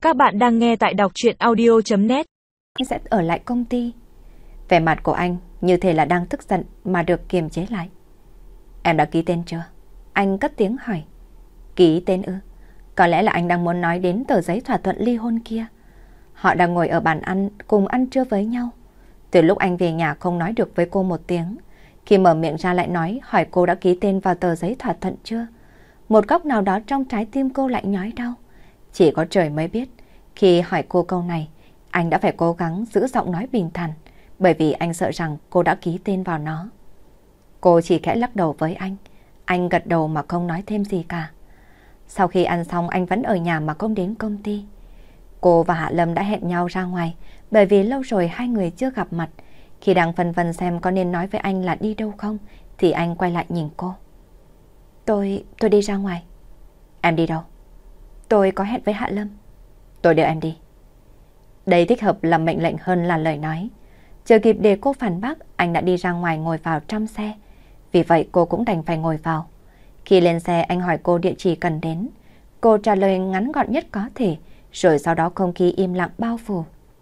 Các bạn đang nghe tại đọc truyện audio.net. Anh sẽ ở lại công ty. Vẻ mặt của anh như thể là đang tức giận mà được kiềm chế lại. Em đã ký tên chưa? Anh cất tiếng hỏi. Ký tên ư? Có lẽ là anh đang muốn nói đến tờ giấy thỏa thuận ly hôn kia. Họ đang ngồi ở bàn ăn cùng ăn trưa với nhau. Từ lúc anh về nhà không nói được với cô một tiếng, khi mở miệng ra lại nói hỏi cô đã ký tên vào tờ giấy thỏa thuận chưa. Một góc nào đó trong trái tim cô lại nhói đau. Chỉ có trời mới biết, khi hỏi cô câu này, anh đã phải cố gắng giữ giọng nói bình thản, bởi vì anh sợ rằng cô đã ký tên vào nó. Cô chỉ khẽ lắc đầu với anh gật đầu mà không nói thêm gì cả. Sau khi ăn xong anh vẫn ở nhà mà không đến công ty. Cô và Hạ Lâm đã hẹn nhau ra ngoài, bởi vì lâu rồi hai người chưa gặp mặt. Khi đang phân vân xem có nên nói với anh là đi đâu không, thì anh quay lại nhìn cô. Tôi đi ra ngoài. Em đi đâu? Tôi có hẹn với Hạ Lâm. Tôi đưa em đi. Đây thích hợp làm mệnh lệnh hơn là lời nói. Chưa kịp để cô phản bác, anh đã đi ra ngoài ngồi vào trong xe. Vì vậy cô cũng đành phải ngồi vào. Khi lên xe anh hỏi cô địa chỉ cần đến. Cô trả lời ngắn gọn nhất có thể, rồi sau đó không khí im lặng bao phủ.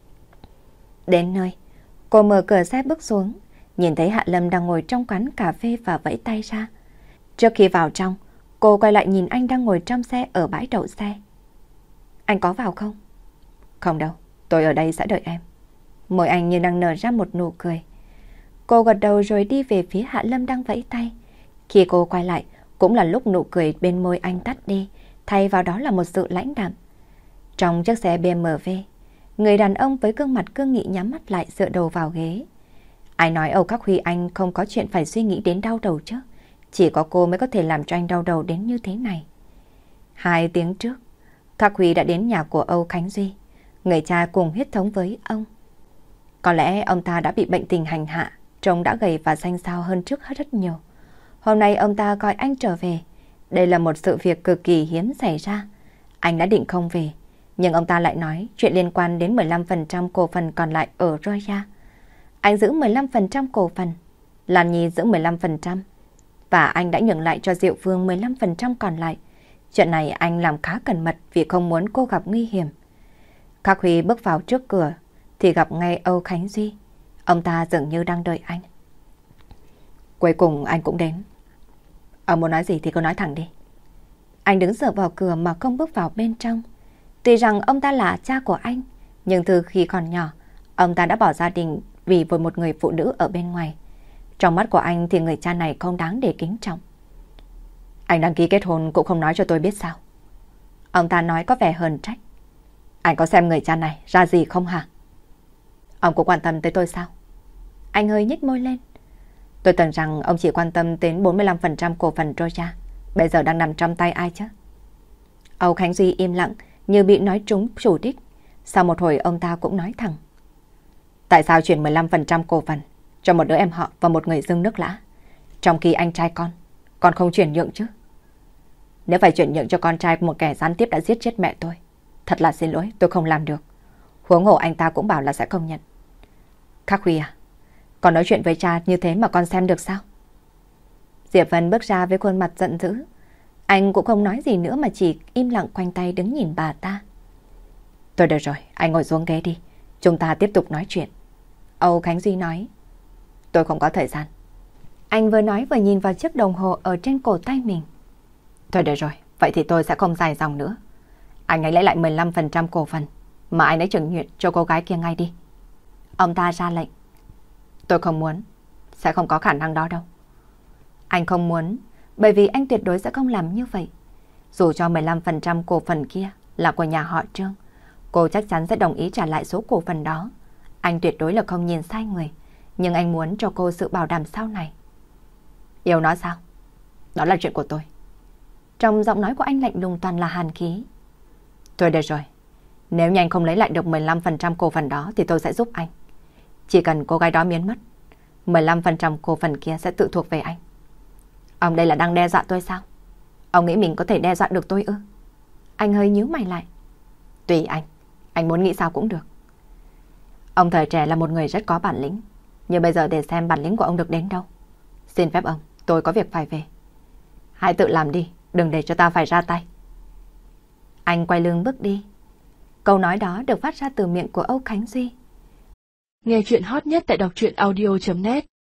Đến nơi, cô mở cửa xe bước xuống, nhìn thấy Hạ Lâm đang ngồi trong quán cà phê và vẫy tay ra. Trước khi vào trong, cô quay lại nhìn anh đang ngồi trong xe ở bãi đậu xe. Anh có vào không? Không đâu, tôi ở đây sẽ đợi em. Môi anh như đang nở ra một nụ cười. Cô gật đầu rồi đi về phía Hạ Lâm đang vẫy tay. Khi cô quay lại, cũng là lúc nụ cười bên môi anh tắt đi, thay vào đó là một sự lãnh đạm. Trong chiếc xe BMW, người đàn ông với gương mặt cương nghị nhắm mắt lại dựa đầu vào ghế. Ai nói Âu Khắc Huy anh không có chuyện phải suy nghĩ đến đau đầu chứ? Chỉ có cô mới có thể làm cho anh đau đầu đến như thế này. 2 tiếng trước, Khắc Huy đã đến nhà của Âu Khánh Duy, người cha cùng huyết thống với ông. Có lẽ ông ta đã bị bệnh tình hành hạ, trông đã gầy và xanh xao hơn trước rất nhiều. Hôm nay ông ta gọi anh trở về. Đây là một sự việc cực kỳ hiếm xảy ra. Anh đã định không về, nhưng ông ta lại nói chuyện liên quan đến 15% cổ phần còn lại ở Roya. Anh giữ 15% cổ phần, Lan Nhi giữ 15%, và anh đã nhường lại cho Diệu Phương 15% còn lại. Chuyện này anh làm khá cẩn mật vì không muốn cô gặp nguy hiểm. Khắc Huy bước vào trước cửa thì gặp ngay Âu Khánh Duy. Ông ta dường như đang đợi anh. Cuối cùng anh cũng đến. Ông muốn nói gì thì cứ nói thẳng đi. Anh đứng dựa vào cửa mà không bước vào bên trong. Tuy rằng ông ta là cha của anh, nhưng từ khi còn nhỏ, ông ta đã bỏ gia đình vì với một người phụ nữ ở bên ngoài. Trong mắt của anh thì người cha này không đáng để kính trọng. Anh đăng ký kết hôn cũng không nói cho tôi biết sao? Ông ta nói có vẻ hờn trách. Anh có xem người cha này ra gì không hả? Ông cũng quan tâm tới tôi sao? Anh hơi nhếch môi lên. Tôi tưởng rằng ông chỉ quan tâm đến 45% cổ phần Roya. Bây giờ đang nằm trong tay ai chứ? Âu Khánh Duy im lặng như bị nói trúng chủ đích. Sau một hồi ông ta cũng nói thẳng. Tại sao chuyển 15% cổ phần cho một đứa em họ và một người dưng nước lã, trong khi anh trai con không chuyển nhượng chứ? Nếu phải chuyển nhượng cho con trai của một kẻ gián tiếp đã giết chết mẹ tôi, thật là xin lỗi, tôi không làm được. Huống hồ anh ta cũng bảo là sẽ không nhận. Khắc Huy à, con nói chuyện với cha như thế mà con xem được sao? Diệp Vân bước ra với khuôn mặt giận dữ. Anh cũng không nói gì nữa mà chỉ im lặng khoanh tay đứng nhìn bà ta. Thôi được rồi, anh ngồi xuống ghế đi, chúng ta tiếp tục nói chuyện. Âu Khánh Duy nói. Tôi không có thời gian. Anh vừa nói vừa nhìn vào chiếc đồng hồ ở trên cổ tay mình. Thôi được rồi, vậy thì tôi sẽ không dài dòng nữa. Anh ấy lấy lại 15% cổ phần mà anh ấy chuyển nhượng cho cô gái kia ngay đi. Ông ta ra lệnh. Tôi không muốn, sẽ không có khả năng đó đâu. Anh không muốn, bởi vì anh tuyệt đối sẽ không làm như vậy. Dù cho 15% cổ phần kia là của nhà họ Trương, cô chắc chắn sẽ đồng ý trả lại số cổ phần đó. Anh tuyệt đối là không nhìn sai người, nhưng anh muốn cho cô sự bảo đảm sau này. Yêu nó sao? Đó là chuyện của tôi. Trong giọng nói của anh lạnh lùng toàn là hàn khí. Thôi được rồi, nếu như anh không lấy lại được 15% cổ phần đó thì tôi sẽ giúp anh. Chỉ cần cô gái đó biến mất, 15% cổ phần kia sẽ tự thuộc về anh. Ông đây là đang đe dọa tôi sao? Ông nghĩ mình có thể đe dọa được tôi ư? Anh hơi nhíu mày lại. Tùy anh muốn nghĩ sao cũng được. Ông thời trẻ là một người rất có bản lĩnh, nhưng bây giờ để xem bản lĩnh của ông được đến đâu. Xin phép ông, tôi có việc phải về. Hãy tự làm đi, đừng để cho ta phải ra tay. Anh quay lưng bước đi. Câu nói đó được phát ra từ miệng của Âu Khánh Duy. Nghe chuyện hot nhất tại đọc truyện audio.net